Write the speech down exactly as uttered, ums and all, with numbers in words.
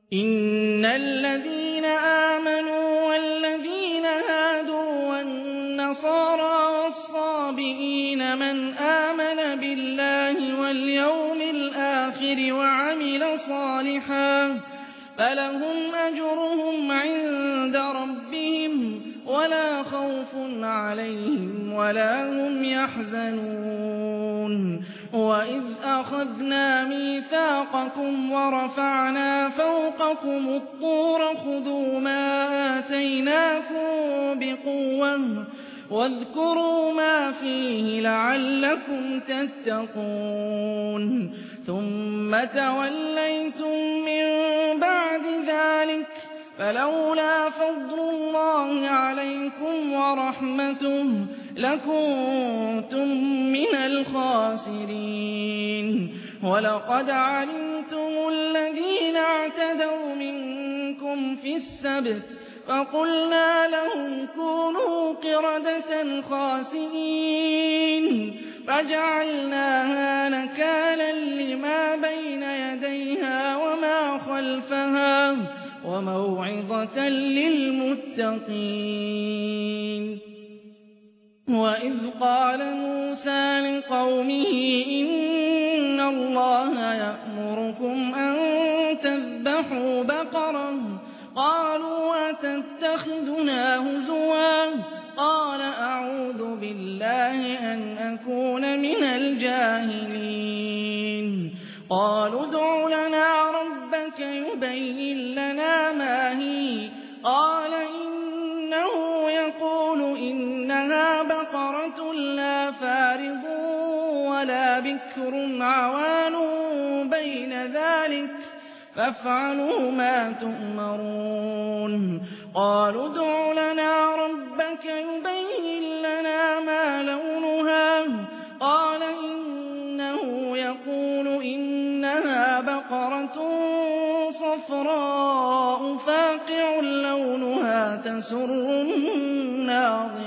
إن الذين آمنوا والذين هادوا والنصارى والصابئين من آمن بالله واليوم الآخر وعمل صالحا فلهم أجرهم عند ربهم ولا خوف عليهم ولا هم يحزنون وإذ أخذنا ميثاقكم ورفعنا فوقكم الطور خذوا ما آتيناكم بقوة واذكروا ما فيه لعلكم تتقون ثم توليتم من بعد ذلك فلولا فضل الله عليكم ورحمته لكنتم من الخاسرين ولقد علمتم الذين اعتدوا منكم في السبت فقلنا لهم كونوا قردة خاسئين فجعلناها نكالا لما بين يديها وما خلفها وموعظة للمتقين وإذ قال موسى لقومه إن الله يأمركم أن تذبحوا بقرة قالوا أتتخذنا هزوا قال أعوذ بالله أن أكون من الجاهلين قالوا ادع لنا ربك يبين لنا ما هي قال إنه يقول إنها بقرة لا فارض ولا بكر عوان بين ذلك فافعلوا ما تؤمرون قالوا ادع لنا ربك يبين لنا ما لونها قال إنه يقول إنها بقرة صفراء فاقع لونها تسر الناظرين